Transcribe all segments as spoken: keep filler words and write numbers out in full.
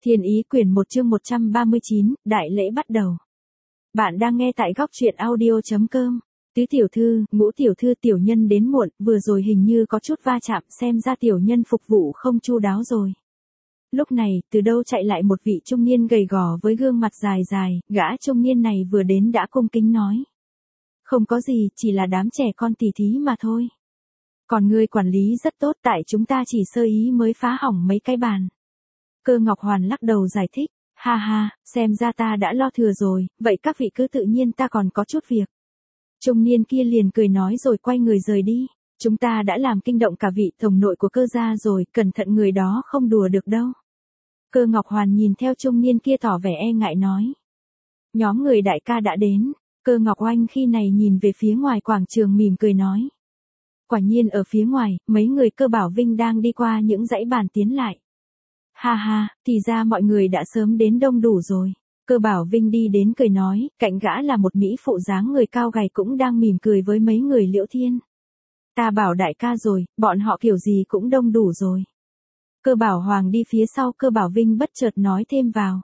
Thiên Ý quyển một chương một trăm ba mươi chín, đại lễ bắt đầu. Bạn đang nghe tại góc truyện audio chấm com. Tứ tiểu thư, ngũ tiểu thư, tiểu nhân đến muộn, vừa rồi hình như có chút va chạm, xem ra tiểu nhân phục vụ không chu đáo rồi. Lúc này, từ đâu chạy lại một vị trung niên gầy gò với gương mặt dài dài, gã trung niên này vừa đến đã cung kính nói. Không có gì, chỉ là đám trẻ con tỉ thí mà thôi. Còn ngươi quản lý rất tốt, tại chúng ta chỉ sơ ý mới phá hỏng mấy cái bàn. Cơ Ngọc Hoàn lắc đầu giải thích, ha ha, xem ra ta đã lo thừa rồi, vậy các vị cứ tự nhiên, ta còn có chút việc. Trung niên kia liền cười nói rồi quay người rời đi, chúng ta đã làm kinh động cả vị tổng nội của Cơ gia rồi, cẩn thận người đó không đùa được đâu. Cơ Ngọc Hoàn nhìn theo trung niên kia tỏ vẻ e ngại nói. Nhóm người đại ca đã đến, Cơ Ngọc Oanh khi này nhìn về phía ngoài quảng trường mỉm cười nói. Quả nhiên ở phía ngoài, mấy người Cơ Bảo Vinh đang đi qua những dãy bàn tiến lại. Ha ha, thì ra mọi người đã sớm đến đông đủ rồi. Cơ Bảo Vinh đi đến cười nói, cạnh gã là một mỹ phụ dáng người cao gầy cũng đang mỉm cười với mấy người Liễu Thiên. Ta bảo đại ca rồi, bọn họ kiểu gì cũng đông đủ rồi. Cơ Bảo Hoàng đi phía sau, Cơ Bảo Vinh bất chợt nói thêm vào.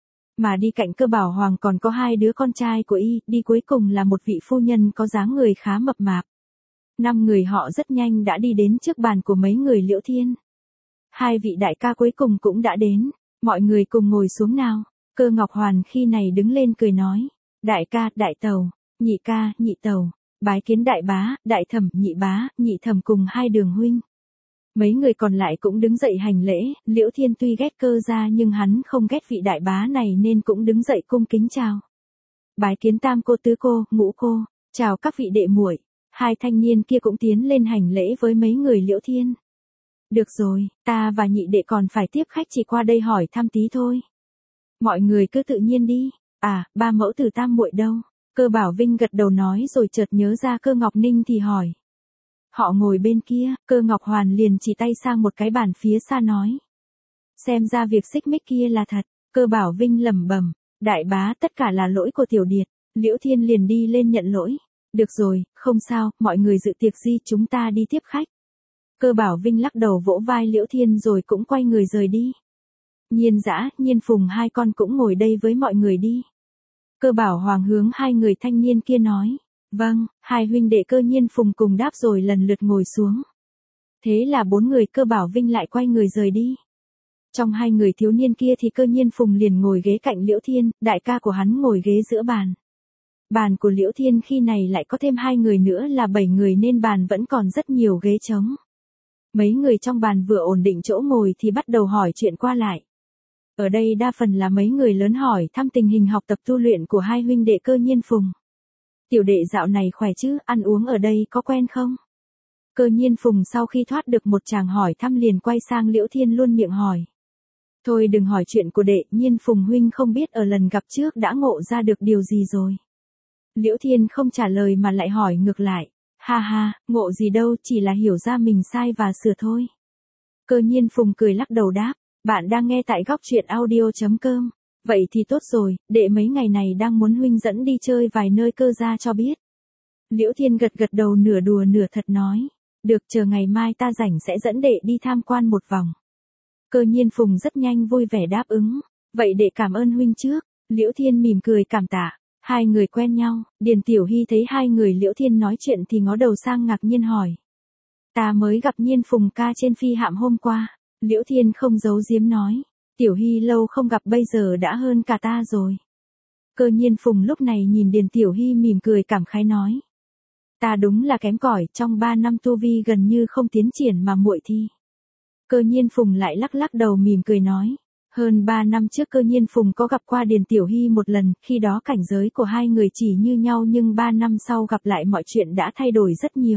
Mà đi cạnh Cơ Bảo Hoàng còn có hai đứa con trai của y, đi cuối cùng là một vị phu nhân có dáng người khá mập mạp. Năm người họ rất nhanh đã đi đến trước bàn của mấy người Liễu Thiên. Hai vị đại ca cuối cùng cũng đã đến, mọi người cùng ngồi xuống nào. Cơ Ngọc Hoàn khi này đứng lên cười nói, đại ca, đại tàu, nhị ca, nhị tàu, bái kiến đại bá, đại thẩm, nhị bá, nhị thẩm cùng hai đường huynh. Mấy người còn lại cũng đứng dậy hành lễ, Liễu Thiên tuy ghét Cơ gia nhưng hắn không ghét vị đại bá này nên cũng đứng dậy cung kính chào. Bái kiến tam cô, tứ cô, ngũ cô, chào các vị đệ muội. Hai thanh niên kia cũng tiến lên hành lễ với mấy người Liễu Thiên. Được rồi, ta và nhị đệ còn phải tiếp khách, chỉ qua đây hỏi thăm tí thôi. Mọi người cứ tự nhiên đi. À, ba mẫu tử tam muội đâu? Cơ Bảo Vinh gật đầu nói rồi chợt nhớ ra Cơ Ngọc Ninh thì hỏi. Họ ngồi bên kia, Cơ Ngọc Hoàn liền chỉ tay sang một cái bàn phía xa nói. Xem ra việc xích mích kia là thật. Cơ Bảo Vinh lẩm bẩm, đại bá, tất cả là lỗi của tiểu điệt. Liễu Thiên liền đi lên nhận lỗi. Được rồi, không sao, mọi người dự tiệc gì, chúng ta đi tiếp khách. Cơ Bảo Vinh lắc đầu vỗ vai Liễu Thiên rồi cũng quay người rời đi. Nhiên Dã, Nhiên Phùng hai con cũng ngồi đây với mọi người đi. Cơ Bảo Hoàng hướng hai người thanh niên kia nói. Vâng, hai huynh đệ Cơ Nhiên Phùng cùng đáp rồi lần lượt ngồi xuống. Thế là bốn người Cơ Bảo Vinh lại quay người rời đi. Trong hai người thiếu niên kia thì Cơ Nhiên Phùng liền ngồi ghế cạnh Liễu Thiên, đại ca của hắn ngồi ghế giữa bàn. Bàn của Liễu Thiên khi này lại có thêm hai người nữa là bảy người nên bàn vẫn còn rất nhiều ghế trống. Mấy người trong bàn vừa ổn định chỗ ngồi thì bắt đầu hỏi chuyện qua lại. Ở đây đa phần là mấy người lớn hỏi thăm tình hình học tập tu luyện của hai huynh đệ Cơ Nhiên Phùng. Tiểu đệ dạo này khỏe chứ, ăn uống ở đây có quen không? Cơ Nhiên Phùng sau khi thoát được một chàng hỏi thăm liền quay sang Liễu Thiên luôn miệng hỏi. Thôi đừng hỏi chuyện của đệ, Nhiên Phùng huynh không biết ở lần gặp trước đã ngộ ra được điều gì rồi. Liễu Thiên không trả lời mà lại hỏi ngược lại. Ha ha, ngộ gì đâu, chỉ là hiểu ra mình sai và sửa thôi. Cơ Nhiên Phùng cười lắc đầu đáp, bạn đang nghe tại góc truyện audio chấm com. Vậy thì tốt rồi, đệ mấy ngày này đang muốn huynh dẫn đi chơi vài nơi Cơ gia cho biết. Liễu Thiên gật gật đầu nửa đùa nửa thật nói. Được, chờ ngày mai ta rảnh sẽ dẫn đệ đi tham quan một vòng. Cơ Nhiên Phùng rất nhanh vui vẻ đáp ứng. Vậy đệ cảm ơn huynh trước. Liễu Thiên mỉm cười cảm tạ. Hai người quen nhau, Điền Tiểu Hy thấy hai người Liễu Thiên nói chuyện thì ngó đầu sang ngạc nhiên hỏi. Ta mới gặp Nhiên Phùng ca trên phi hạm hôm qua. Liễu Thiên không giấu giếm nói. Tiểu Hy lâu không gặp bây giờ đã hơn cả ta rồi. Cơ Nhiên Phùng lúc này nhìn Điền Tiểu Hy mỉm cười cảm khái nói. Ta đúng là kém cỏi, trong ba năm tu vi gần như không tiến triển mà muội thi. Cơ Nhiên Phùng lại lắc lắc đầu mỉm cười nói. Hơn ba năm trước Cơ Nhiên Phùng có gặp qua Điền Tiểu Hy một lần, khi đó cảnh giới của hai người chỉ như nhau nhưng ba năm sau gặp lại mọi chuyện đã thay đổi rất nhiều.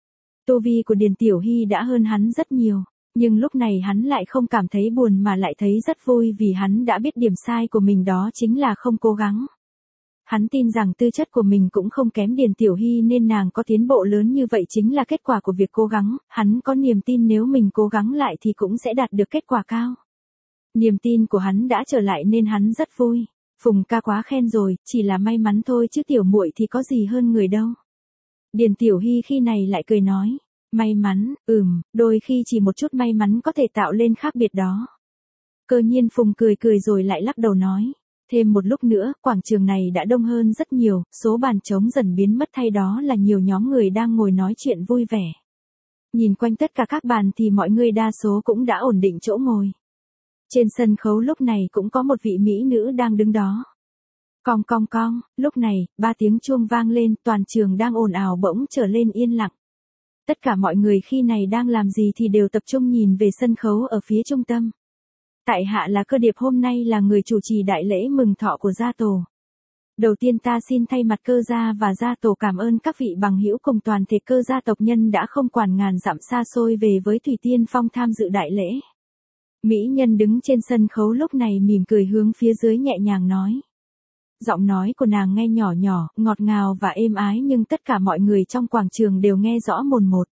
Tu vi của Điền Tiểu Hy đã hơn hắn rất nhiều, nhưng lúc này hắn lại không cảm thấy buồn mà lại thấy rất vui vì hắn đã biết điểm sai của mình đó chính là không cố gắng. Hắn tin rằng tư chất của mình cũng không kém Điền Tiểu Hy nên nàng có tiến bộ lớn như vậy chính là kết quả của việc cố gắng, hắn có niềm tin nếu mình cố gắng lại thì cũng sẽ đạt được kết quả cao. Niềm tin của hắn đã trở lại nên hắn rất vui. Phùng ca quá khen rồi, chỉ là may mắn thôi chứ tiểu muội thì có gì hơn người đâu. Điền Tiểu Hy khi này lại cười nói, may mắn, ừm, đôi khi chỉ một chút may mắn có thể tạo lên khác biệt đó. Cơ Nhiên Phùng cười cười rồi lại lắc đầu nói. Thêm một lúc nữa, quảng trường này đã đông hơn rất nhiều, số bàn trống dần biến mất thay đó là nhiều nhóm người đang ngồi nói chuyện vui vẻ. Nhìn quanh tất cả các bàn thì mọi người đa số cũng đã ổn định chỗ ngồi. Trên sân khấu lúc này cũng có một vị mỹ nữ đang đứng đó. Cong cong cong, lúc này, ba tiếng chuông vang lên, toàn trường đang ồn ào bỗng trở lên yên lặng. Tất cả mọi người khi này đang làm gì thì đều tập trung nhìn về sân khấu ở phía trung tâm. Tại hạ là Cơ Điệp, hôm nay là người chủ trì đại lễ mừng thọ của gia tổ. Đầu tiên ta xin thay mặt Cơ gia và gia tổ cảm ơn các vị bằng hữu cùng toàn thể Cơ gia tộc nhân đã không quản ngàn dặm xa xôi về với Thủy Tiên Phong tham dự đại lễ. Mỹ nhân đứng trên sân khấu lúc này mỉm cười hướng phía dưới nhẹ nhàng nói. Giọng nói của nàng nghe nhỏ nhỏ, ngọt ngào và êm ái nhưng tất cả mọi người trong quảng trường đều nghe rõ mồn một.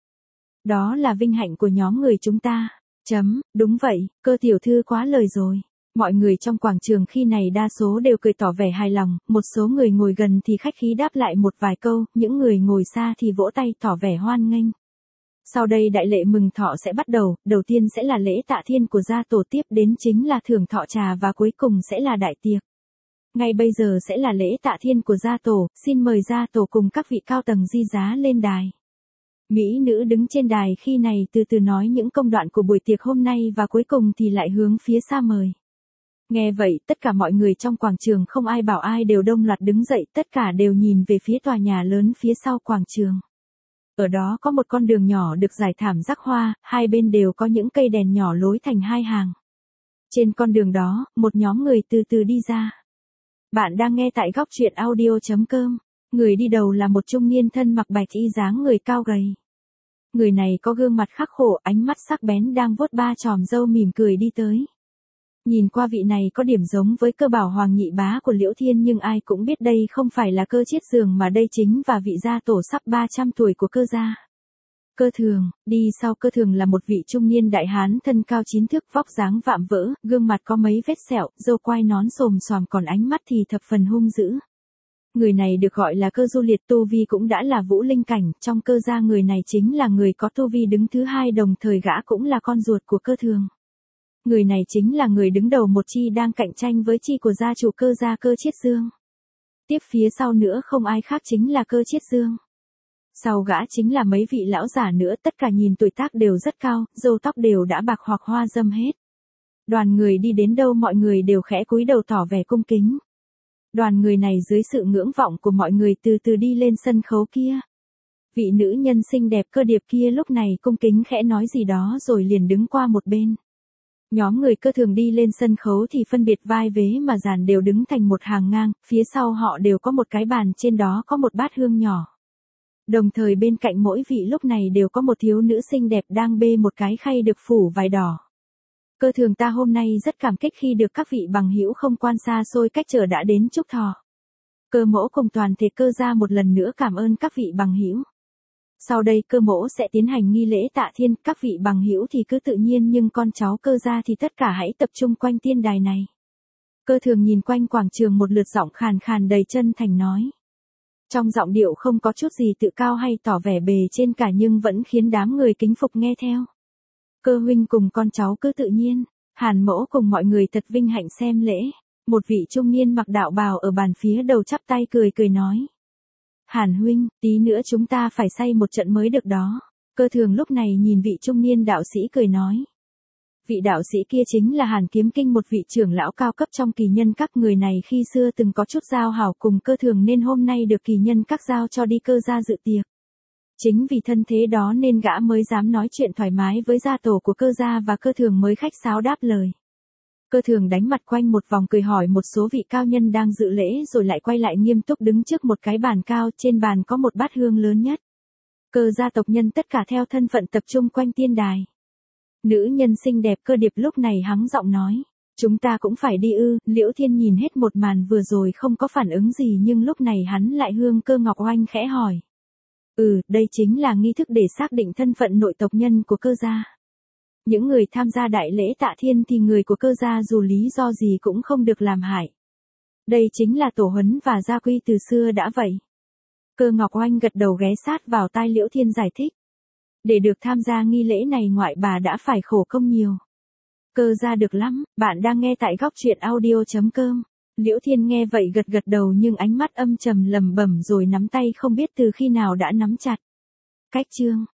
Đó là vinh hạnh của nhóm người chúng ta. Chấm, đúng vậy, Cơ tiểu thư quá lời rồi. Mọi người trong quảng trường khi này đa số đều cười tỏ vẻ hài lòng, một số người ngồi gần thì khách khí đáp lại một vài câu, những người ngồi xa thì vỗ tay tỏ vẻ hoan nghênh. Sau đây đại lễ mừng thọ sẽ bắt đầu, đầu tiên sẽ là lễ tạ thiên của gia tổ, tiếp đến chính là thưởng thọ trà và cuối cùng sẽ là đại tiệc. Ngay bây giờ sẽ là lễ tạ thiên của gia tổ, xin mời gia tổ cùng các vị cao tầng di giá lên đài. Mỹ nữ đứng trên đài khi này từ từ nói những công đoạn của buổi tiệc hôm nay và cuối cùng thì lại hướng phía xa mời. Nghe vậy, tất cả mọi người trong quảng trường không ai bảo ai đều đồng loạt đứng dậy, tất cả đều nhìn về phía tòa nhà lớn phía sau quảng trường. Ở đó có một con đường nhỏ được rải thảm rắc hoa, hai bên đều có những cây đèn nhỏ lối thành hai hàng. Trên con đường đó, một nhóm người từ từ đi ra. Bạn đang nghe tại góc truyện audio chấm com. Người đi đầu là một trung niên thân mặc bạch y dáng người cao gầy. Người này có gương mặt khắc khổ, ánh mắt sắc bén đang vuốt ba chòm râu mỉm cười đi tới. Nhìn qua vị này có điểm giống với Cơ Bảo Hoàng nhị bá của Liễu Thiên nhưng ai cũng biết đây không phải là Cơ Chiết Dường mà đây chính là vị gia tổ sắp ba trăm tuổi của Cơ gia. Cơ Thường, đi sau Cơ Thường là một vị trung niên đại hán thân cao chín thước, vóc dáng vạm vỡ, gương mặt có mấy vết sẹo, râu quai nón xồm xoàm còn ánh mắt thì thập phần hung dữ. Người này được gọi là Cơ Du Liệt, tu vi cũng đã là vũ linh cảnh, trong Cơ gia người này chính là người có tu vi đứng thứ hai, đồng thời gã cũng là con ruột của Cơ Thường. Người này chính là người đứng đầu một chi đang cạnh tranh với chi của gia chủ Cơ gia, Cơ Chiết Dương. Tiếp phía sau nữa không ai khác chính là Cơ Chiết Dương. Sau gã chính là mấy vị lão giả nữa, tất cả nhìn tuổi tác đều rất cao, râu tóc đều đã bạc hoặc hoa râm hết. Đoàn người đi đến đâu mọi người đều khẽ cúi đầu tỏ vẻ cung kính. Đoàn người này dưới sự ngưỡng vọng của mọi người từ từ đi lên sân khấu kia. Vị nữ nhân xinh đẹp Cơ Điệp kia lúc này cung kính khẽ nói gì đó rồi liền đứng qua một bên. Nhóm người Cơ Thường đi lên sân khấu thì phân biệt vai vế mà dàn đều đứng thành một hàng ngang, phía sau họ đều có một cái bàn, trên đó có một bát hương nhỏ. Đồng thời bên cạnh mỗi vị lúc này đều có một thiếu nữ xinh đẹp đang bê một cái khay được phủ vải đỏ. Cơ Thường ta hôm nay rất cảm kích khi được các vị bằng hữu không quan xa xôi cách trở đã đến chúc thọ. Cơ mỗ cùng toàn thể Cơ gia một lần nữa cảm ơn các vị bằng hữu. Sau đây Cơ mỗ sẽ tiến hành nghi lễ tạ thiên, các vị bằng hữu thì cứ tự nhiên nhưng con cháu Cơ gia thì tất cả hãy tập trung quanh tiên đài này. Cơ Thường nhìn quanh quảng trường một lượt, giọng khàn khàn đầy chân thành nói. Trong giọng điệu không có chút gì tự cao hay tỏ vẻ bề trên cả nhưng vẫn khiến đám người kính phục nghe theo. Cơ huynh cùng con cháu cứ tự nhiên, Hàn mỗ cùng mọi người thật vinh hạnh xem lễ. Một vị trung niên mặc đạo bào ở bàn phía đầu chắp tay cười cười nói. Hàn huynh, tí nữa chúng ta phải xây một trận mới được đó. Cơ Thường lúc này nhìn vị trung niên đạo sĩ cười nói. Vị đạo sĩ kia chính là Hàn Kiếm Kinh, một vị trưởng lão cao cấp trong Kỳ Nhân Các. Người này khi xưa từng có chút giao hảo cùng Cơ Thường nên hôm nay được Kỳ Nhân Các giao cho đi Cơ gia dự tiệc. Chính vì thân thế đó nên gã mới dám nói chuyện thoải mái với gia tổ của Cơ gia và Cơ Thường mới khách sáo đáp lời. Cơ Thường đánh mặt quanh một vòng cười hỏi một số vị cao nhân đang dự lễ rồi lại quay lại nghiêm túc đứng trước một cái bàn cao, trên bàn có một bát hương lớn nhất. Cơ gia tộc nhân tất cả theo thân phận tập trung quanh tiên đài. Nữ nhân xinh đẹp Cơ Điệp lúc này hắng giọng nói. Chúng ta cũng phải đi ư? Liễu Thiên nhìn hết một màn vừa rồi không có phản ứng gì nhưng lúc này hắn lại hướng Cơ Ngọc Oanh khẽ hỏi. Ừ, đây chính là nghi thức để xác định thân phận nội tộc nhân của Cơ gia. Những người tham gia đại lễ tạ thiên thì người của Cơ gia dù lý do gì cũng không được làm hại. Đây chính là tổ huấn và gia quy từ xưa đã vậy. Cơ Ngọc Oanh gật đầu ghé sát vào tai Liễu Thiên giải thích. Để được tham gia nghi lễ này ngoại bà đã phải khổ công nhiều. Cơ ra được lắm, bạn đang nghe tại góc truyện audio.com. Liễu Thiên nghe vậy gật gật đầu nhưng ánh mắt âm trầm lẩm bẩm rồi nắm tay không biết từ khi nào đã nắm chặt. Cách chương